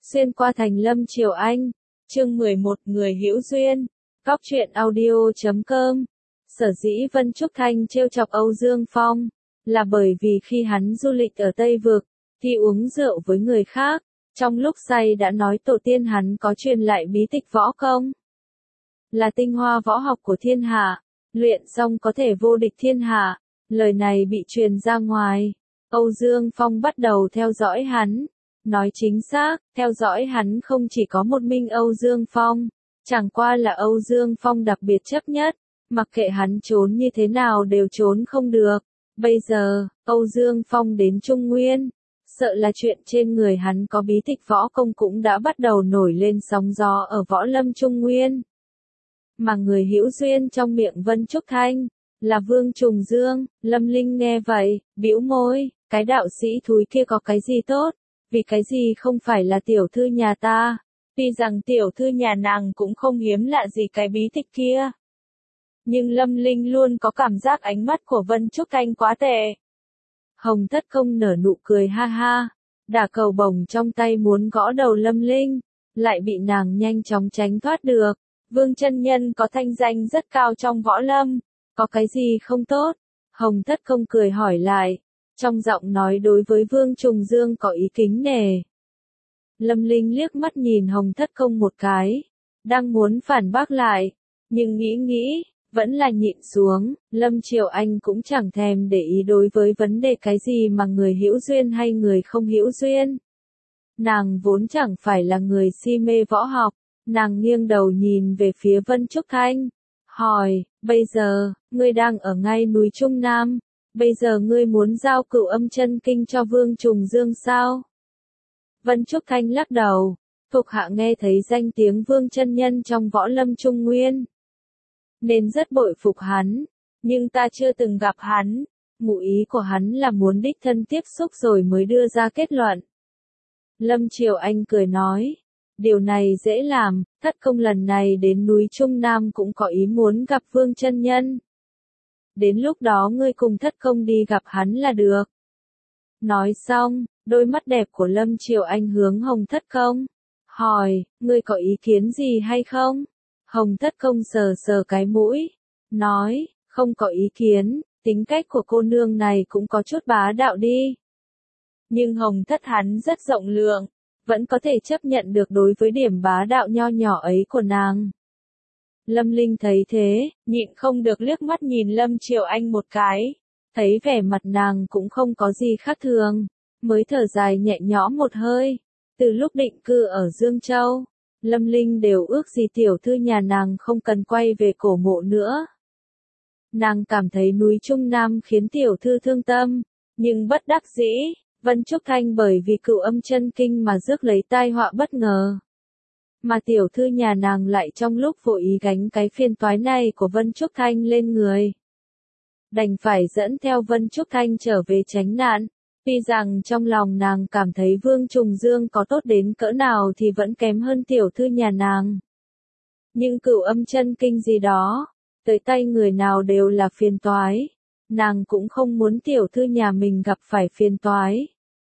Xuyên qua thành Lâm Triều Anh, chương 11 Người hữu duyên, Góc truyện audio.com. Sở dĩ Vân Trúc Thanh trêu chọc Âu Dương Phong, là bởi vì khi hắn du lịch ở Tây Vực, thì uống rượu với người khác, trong lúc say đã nói tổ tiên hắn có truyền lại bí tịch võ công. Là tinh hoa võ học của thiên hạ, luyện xong có thể vô địch thiên hạ, lời này bị truyền ra ngoài. Âu Dương Phong bắt đầu theo dõi hắn. Nói chính xác, theo dõi hắn không chỉ có một mình Âu Dương Phong, chẳng qua là Âu Dương Phong đặc biệt chấp nhất, mặc kệ hắn trốn như thế nào đều trốn không được. Bây giờ, Âu Dương Phong đến Trung Nguyên, sợ là chuyện trên người hắn có bí tịch võ công cũng đã bắt đầu nổi lên sóng gió ở võ lâm Trung Nguyên. Mà người hữu duyên trong miệng Vân Trúc Thanh, là Vương Trùng Dương. Lâm Linh nghe vậy, bĩu môi, cái đạo sĩ thúi kia có cái gì tốt? Vì cái gì không phải là tiểu thư nhà ta? Tuy rằng tiểu thư nhà nàng cũng không hiếm lạ gì cái bí tịch kia. Nhưng Lâm Linh luôn có cảm giác ánh mắt của Vân Trúc Thanh quá tệ. Hồng Thất Công nở nụ cười ha ha, đả cầu bổng trong tay muốn gõ đầu Lâm Linh, lại bị nàng nhanh chóng tránh thoát được. Vương chân nhân có thanh danh rất cao trong võ lâm, có cái gì không tốt? Hồng Thất Công cười hỏi lại, trong giọng nói đối với Vương Trùng Dương có ý kính nể. Lâm Linh liếc mắt nhìn Hồng Thất Công một cái, đang muốn phản bác lại, nhưng nghĩ, vẫn là nhịn xuống. Lâm Triều Anh cũng chẳng thèm để ý đối với vấn đề cái gì mà người hữu duyên hay người không hữu duyên. Nàng vốn chẳng phải là người si mê võ học, nàng nghiêng đầu nhìn về phía Vân Trúc Thanh, hỏi, bây giờ, ngươi đang ở ngay núi Trung Nam, bây giờ ngươi muốn giao Cửu Âm Chân Kinh cho Vương Trùng Dương sao? Vân Trúc Thanh lắc đầu, thuộc hạ nghe thấy danh tiếng Vương chân nhân trong võ lâm Trung Nguyên, nên rất bội phục hắn, nhưng ta chưa từng gặp hắn. Ngụ ý của hắn là muốn đích thân tiếp xúc rồi mới đưa ra kết luận. Lâm Triều Anh cười nói, điều này dễ làm, Thất Công lần này đến núi Trung Nam cũng có ý muốn gặp Vương chân nhân. Đến lúc đó ngươi cùng Thất Công đi gặp hắn là được. Nói xong, đôi mắt đẹp của Lâm Triều Anh hướng Hồng Thất Công, hỏi, ngươi có ý kiến gì hay không? Hồng Thất Công sờ sờ cái mũi, nói, không có ý kiến, tính cách của cô nương này cũng có chút bá đạo đi. Nhưng Hồng Thất hắn rất rộng lượng, vẫn có thể chấp nhận được đối với điểm bá đạo nho nhỏ ấy của nàng. Lâm Linh thấy thế, nhịn không được liếc mắt nhìn Lâm Triều Anh một cái, thấy vẻ mặt nàng cũng không có gì khác thường, mới thở dài nhẹ nhõm một hơi. Từ lúc định cư ở Dương Châu, Lâm Linh đều ước gì tiểu thư nhà nàng không cần quay về cổ mộ nữa. Nàng cảm thấy núi Trung Nam khiến tiểu thư thương tâm, nhưng bất đắc dĩ, Vân Trúc Thanh bởi vì Cửu Âm Chân Kinh mà rước lấy tai họa bất ngờ. Mà tiểu thư nhà nàng lại trong lúc vô ý gánh cái phiền toái này của Vân Trúc Thanh lên người. Đành phải dẫn theo Vân Trúc Thanh trở về tránh nạn. Tuy rằng trong lòng nàng cảm thấy Vương Trùng Dương có tốt đến cỡ nào thì vẫn kém hơn tiểu thư nhà nàng. Nhưng Cửu Âm Chân Kinh gì đó, tới tay người nào đều là phiền toái. Nàng cũng không muốn tiểu thư nhà mình gặp phải phiền toái.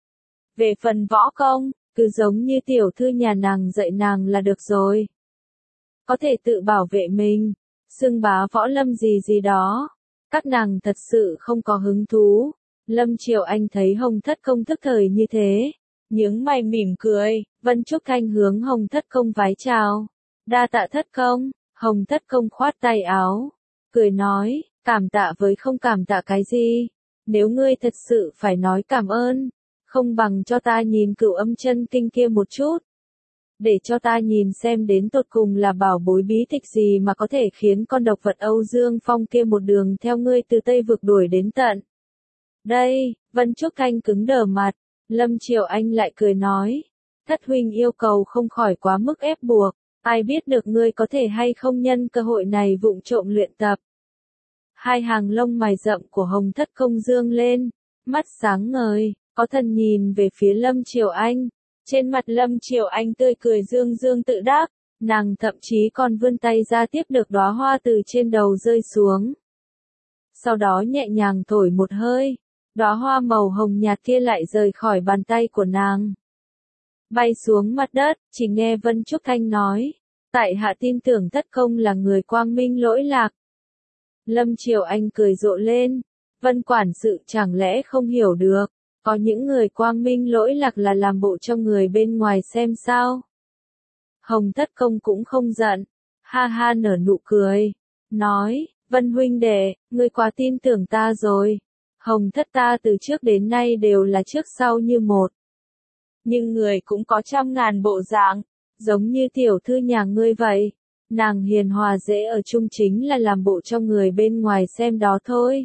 Về phần võ công, cứ giống như tiểu thư nhà nàng dạy nàng là được rồi. Có thể tự bảo vệ mình, xưng bá võ lâm gì đó. Các nàng thật sự không có hứng thú. Lâm Triều Anh thấy Hồng Thất Công thức thời như thế, nhướng mày mỉm cười. Vân Trúc Thanh hướng Hồng Thất Công vái chào. Đa tạ Thất Công. Hồng Thất Công khoát tay áo, cười nói, cảm tạ với không cảm tạ cái gì. Nếu ngươi thật sự phải nói cảm ơn, không bằng cho ta nhìn Cửu Âm Chân Kinh kia một chút. Để cho ta nhìn xem đến tột cùng là bảo bối bí tịch gì mà có thể khiến con độc vật Âu Dương Phong kia một đường theo ngươi từ Tây Vực đuổi đến tận. Đây, Vân Trúc Thanh cứng đờ mặt, Lâm Triều Anh lại cười nói, Thất huynh yêu cầu không khỏi quá mức ép buộc, ai biết được ngươi có thể hay không nhân cơ hội này vụng trộm luyện tập. Hai hàng lông mày rậm của Hồng Thất Công dương lên, mắt sáng ngời, có thần nhìn về phía Lâm Triều Anh. Trên mặt Lâm Triều Anh tươi cười dương tự đắc, nàng thậm chí còn vươn tay ra tiếp được đóa hoa từ trên đầu rơi xuống. Sau đó nhẹ nhàng thổi một hơi, đóa hoa màu hồng nhạt kia lại rời khỏi bàn tay của nàng. bay xuống mặt đất, chỉ nghe Vân Trúc Thanh nói, tại hạ tin tưởng Tất Công là người quang minh lỗi lạc. Lâm Triều Anh cười rộ lên, Vân quản sự chẳng lẽ không hiểu được, có những người quang minh lỗi lạc là làm bộ cho người bên ngoài xem sao. Hồng Tất Công cũng không giận, ha ha nở nụ cười, nói, Vân huynh đệ, ngươi quá tin tưởng ta rồi. Hồng thất ta từ trước đến nay đều là trước sau như một. Nhưng người cũng có trăm ngàn bộ dạng, giống như tiểu thư nhà ngươi vậy. Nàng hiền hòa dễ ở chung chính là làm bộ cho người bên ngoài xem đó thôi.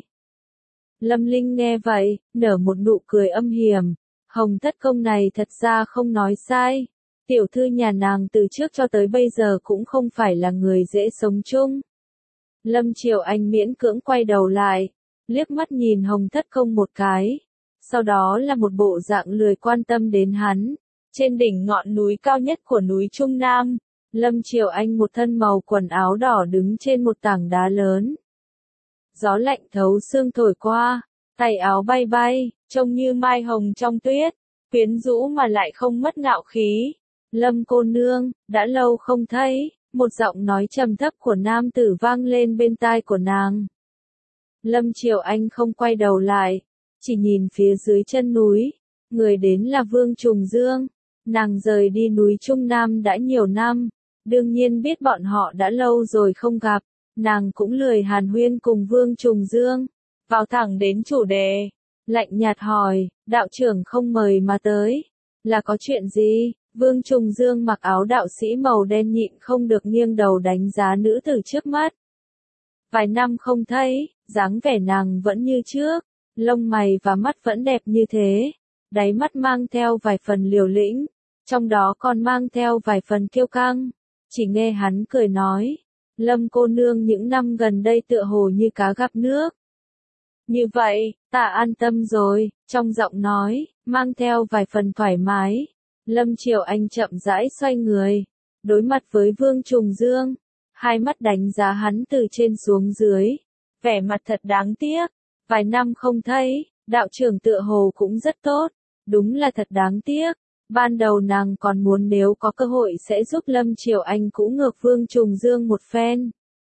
Lâm Linh nghe vậy, nở một nụ cười âm hiểm. Hồng thất công này thật ra không nói sai. Tiểu thư nhà nàng từ trước cho tới bây giờ cũng không phải là người dễ sống chung. Lâm Triều Anh miễn cưỡng quay đầu lại, liếc mắt nhìn Hồng Thất Công một cái, sau đó là một bộ dạng lười quan tâm đến hắn. Trên đỉnh ngọn núi cao nhất của núi Trung Nam, Lâm Triều Anh một thân màu quần áo đỏ đứng trên một tảng đá lớn. Gió lạnh thấu xương thổi qua, tay áo bay bay, trông như mai hồng trong tuyết, quyến rũ mà lại không mất ngạo khí. Lâm cô nương, đã lâu không thấy. Một giọng nói trầm thấp của nam tử vang lên bên tai của nàng. Lâm Triều Anh không quay đầu lại, chỉ nhìn phía dưới chân núi, người đến là Vương Trùng Dương. Nàng rời đi núi Trung Nam đã nhiều năm, đương nhiên biết bọn họ đã lâu rồi không gặp, nàng cũng lười hàn huyên cùng Vương Trùng Dương, vào thẳng đến chủ đề, lạnh nhạt hỏi, đạo trưởng không mời mà tới, là có chuyện gì? Vương Trùng Dương mặc áo đạo sĩ màu đen nhịn không được nghiêng đầu đánh giá nữ tử trước mắt. Vài năm không thấy, dáng vẻ nàng vẫn như trước, lông mày và mắt vẫn đẹp như thế, đáy mắt mang theo vài phần liều lĩnh, trong đó còn mang theo vài phần kiêu căng. Chỉ nghe hắn cười nói, Lâm cô nương những năm gần đây tựa hồ như cá gặp nước. Như vậy, ta an tâm rồi, trong giọng nói, mang theo vài phần thoải mái. Lâm Triều Anh chậm rãi xoay người, đối mặt với Vương Trùng Dương, hai mắt đánh giá hắn từ trên xuống dưới, vẻ mặt thật đáng tiếc, vài năm không thấy, đạo trưởng tựa hồ cũng rất tốt, đúng là thật đáng tiếc, ban đầu nàng còn muốn nếu có cơ hội sẽ giúp Lâm Triều Anh cũng ngược Vương Trùng Dương một phen.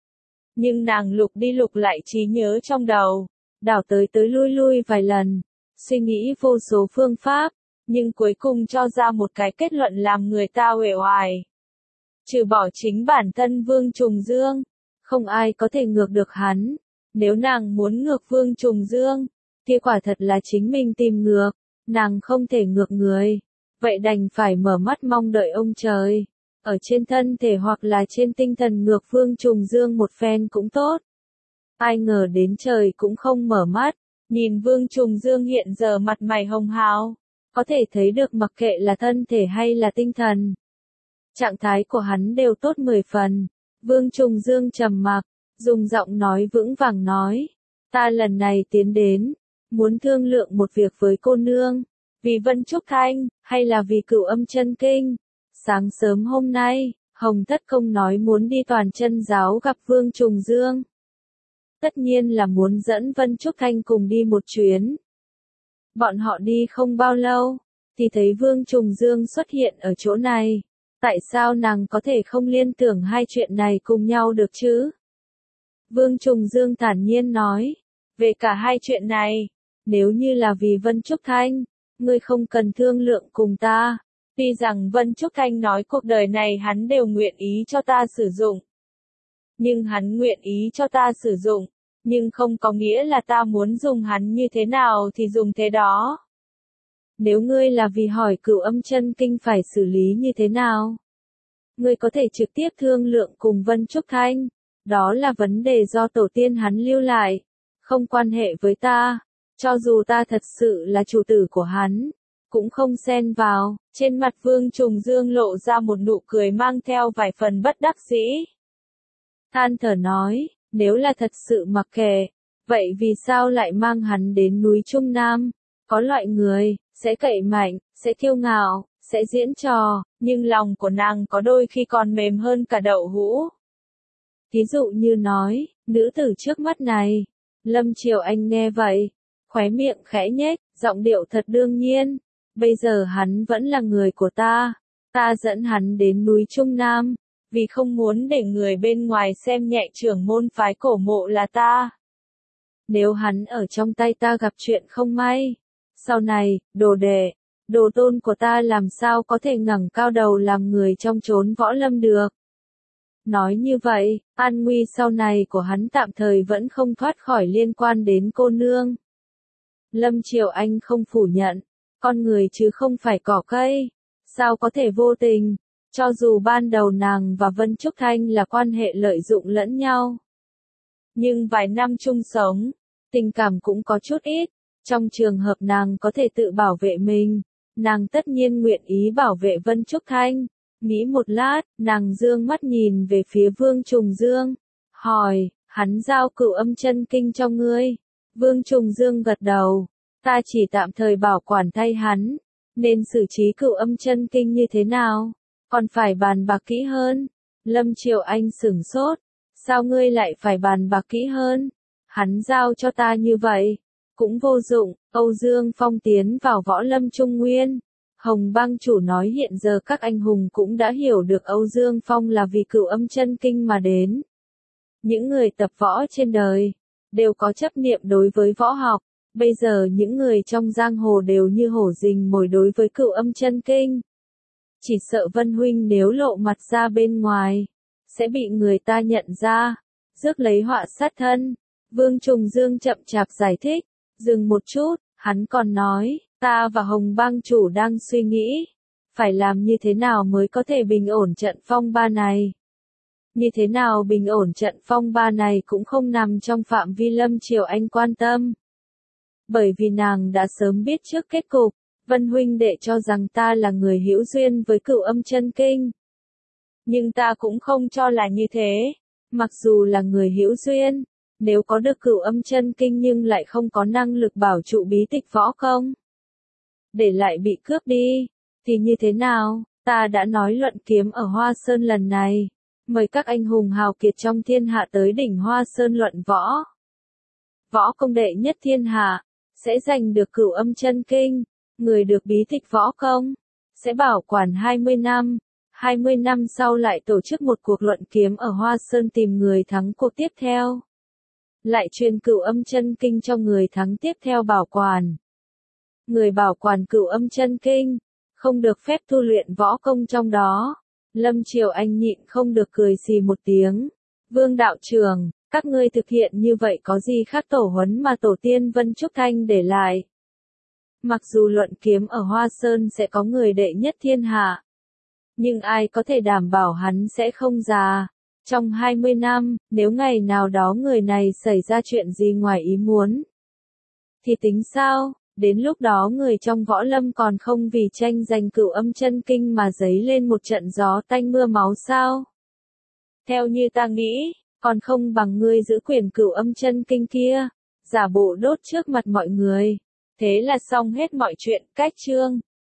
Nhưng nàng lục đi lục lại trí nhớ trong đầu, đảo tới lui lui vài lần, suy nghĩ vô số phương pháp. Nhưng cuối cùng cho ra một cái kết luận làm người ta uể oải. Trừ bỏ chính bản thân Vương Trùng Dương, không ai có thể ngược được hắn. Nếu nàng muốn ngược Vương Trùng Dương, kia quả thật là chính mình tìm ngược, nàng không thể ngược người. Vậy đành phải mở mắt mong đợi ông trời. Ở trên thân thể hoặc là trên tinh thần ngược Vương Trùng Dương một phen cũng tốt. Ai ngờ đến trời cũng không mở mắt, nhìn Vương Trùng Dương hiện giờ mặt mày hồng hào. Có thể thấy được mặc kệ là thân thể hay là tinh thần. Trạng thái của hắn đều tốt 10 phần. Vương Trùng Dương trầm mặc, dùng giọng nói vững vàng nói. Ta lần này tiến đến, muốn thương lượng một việc với cô nương. Vì Vân Trúc Thanh, hay là vì Cửu Âm Chân Kinh. Sáng sớm hôm nay, Hồng Tất Công nói muốn đi Toàn Chân giáo gặp Vương Trùng Dương. Tất nhiên là muốn dẫn Vân Trúc Thanh cùng đi một chuyến. Bọn họ đi không bao lâu, thì thấy Vương Trùng Dương xuất hiện ở chỗ này. Tại sao nàng có thể không liên tưởng hai chuyện này cùng nhau được chứ? Vương Trùng Dương thản nhiên nói, về cả hai chuyện này, nếu như là vì Vân Trúc Thanh, ngươi không cần thương lượng cùng ta. Tuy rằng Vân Trúc Thanh nói cuộc đời này hắn đều nguyện ý cho ta sử dụng. Nhưng hắn nguyện ý cho ta sử dụng. Nhưng không có nghĩa là ta muốn dùng hắn như thế nào thì dùng thế đó. Nếu ngươi là vì hỏi Cửu Âm Chân Kinh phải xử lý như thế nào, ngươi có thể trực tiếp thương lượng cùng Vân Trúc Thanh, đó là vấn đề do tổ tiên hắn lưu lại, không quan hệ với ta, cho dù ta thật sự là chủ tử của hắn, cũng không xen vào. Trên mặt Vương Trùng Dương lộ ra một nụ cười mang theo vài phần bất đắc dĩ. Than thở nói, nếu là thật sự mặc kệ, vậy vì sao lại mang hắn đến núi Trung Nam? Có loại người, sẽ cậy mạnh, sẽ kiêu ngạo, sẽ diễn trò, nhưng lòng của nàng có đôi khi còn mềm hơn cả đậu hũ. Thí dụ như nói, nữ tử trước mắt này. Lâm Triều Anh nghe vậy, khóe miệng khẽ nhếch, giọng điệu thật đương nhiên. Bây giờ hắn vẫn là người của ta. Ta dẫn hắn đến núi Trung Nam, vì không muốn để người bên ngoài xem nhẹ trưởng môn phái cổ mộ là ta. Nếu hắn ở trong tay ta gặp chuyện không may, sau này, đồ đệ, đồ tôn của ta làm sao có thể ngẩng cao đầu làm người trong chốn võ lâm được. Nói như vậy, an nguy sau này của hắn tạm thời vẫn không thoát khỏi liên quan đến cô nương. Lâm Triều Anh không phủ nhận, con người chứ không phải cỏ cây, sao có thể vô tình, cho dù ban đầu nàng và Vân Trúc Thanh là quan hệ lợi dụng lẫn nhau. Nhưng vài năm chung sống, tình cảm cũng có chút ít, trong trường hợp nàng có thể tự bảo vệ mình, nàng tất nhiên nguyện ý bảo vệ Vân Trúc Thanh. Nghĩ một lát, nàng dương mắt nhìn về phía Vương Trùng Dương, hỏi, hắn giao Cửu Âm Chân Kinh cho ngươi. Vương Trùng Dương gật đầu, ta chỉ tạm thời bảo quản thay hắn, nên xử trí Cửu Âm Chân Kinh như thế nào, còn phải bàn bạc kỹ hơn. Lâm Triều Anh sửng sốt, sao ngươi lại phải bàn bạc kỹ hơn? Hắn giao cho ta như vậy, cũng vô dụng. Âu Dương Phong tiến vào võ lâm Trung Nguyên. Hồng Bang chủ nói hiện giờ các anh hùng cũng đã hiểu được Âu Dương Phong là vì Cửu Âm Chân Kinh mà đến. Những người tập võ trên đời, đều có chấp niệm đối với võ học, bây giờ những người trong giang hồ đều như hổ rình mồi đối với Cửu Âm Chân Kinh. Chỉ sợ Vân Huynh nếu lộ mặt ra bên ngoài, sẽ bị người ta nhận ra, rước lấy họa sát thân. Vương Trùng Dương chậm chạp giải thích, dừng một chút, hắn còn nói, ta và Hồng Bang chủ đang suy nghĩ, phải làm như thế nào mới có thể bình ổn trận phong ba này. Như thế nào bình ổn trận phong ba này cũng không nằm trong phạm vi Lâm Triều Anh quan tâm. Bởi vì nàng đã sớm biết trước kết cục, Vân Huynh đệ cho rằng ta là người hữu duyên với Cửu Âm Chân Kinh. Nhưng ta cũng không cho là như thế, mặc dù là người hữu duyên, nếu có được Cửu Âm Chân Kinh nhưng lại không có năng lực bảo trụ bí tịch võ công, để lại bị cướp đi, thì như thế nào? Ta đã nói luận kiếm ở Hoa Sơn lần này, mời các anh hùng hào kiệt trong thiên hạ tới đỉnh Hoa Sơn luận võ. Võ công đệ nhất thiên hạ, sẽ giành được Cửu Âm Chân Kinh, người được bí tịch võ công, sẽ bảo quản 20 năm. 20 năm sau lại tổ chức một cuộc luận kiếm ở Hoa Sơn tìm người thắng cuộc tiếp theo. Lại truyền Cửu Âm Chân Kinh cho người thắng tiếp theo bảo quản. Người bảo quản Cửu Âm Chân Kinh, không được phép tu luyện võ công trong đó. Lâm Triều Anh nhịn không được cười xì một tiếng. Vương đạo trưởng, các ngươi thực hiện như vậy có gì khác tổ huấn mà tổ tiên Vân Trúc Thanh để lại? Mặc dù luận kiếm ở Hoa Sơn sẽ có người đệ nhất thiên hạ, nhưng ai có thể đảm bảo hắn sẽ không già? Trong 20 năm, nếu ngày nào đó người này xảy ra chuyện gì ngoài ý muốn, thì tính sao? Đến lúc đó người trong võ lâm còn không vì tranh giành Cửu Âm Chân Kinh mà giấy lên một trận gió tanh mưa máu sao? Theo như ta nghĩ, còn không bằng ngươi giữ quyền Cửu Âm Chân Kinh kia, giả bộ đốt trước mặt mọi người. Thế là xong hết mọi chuyện. Cách chương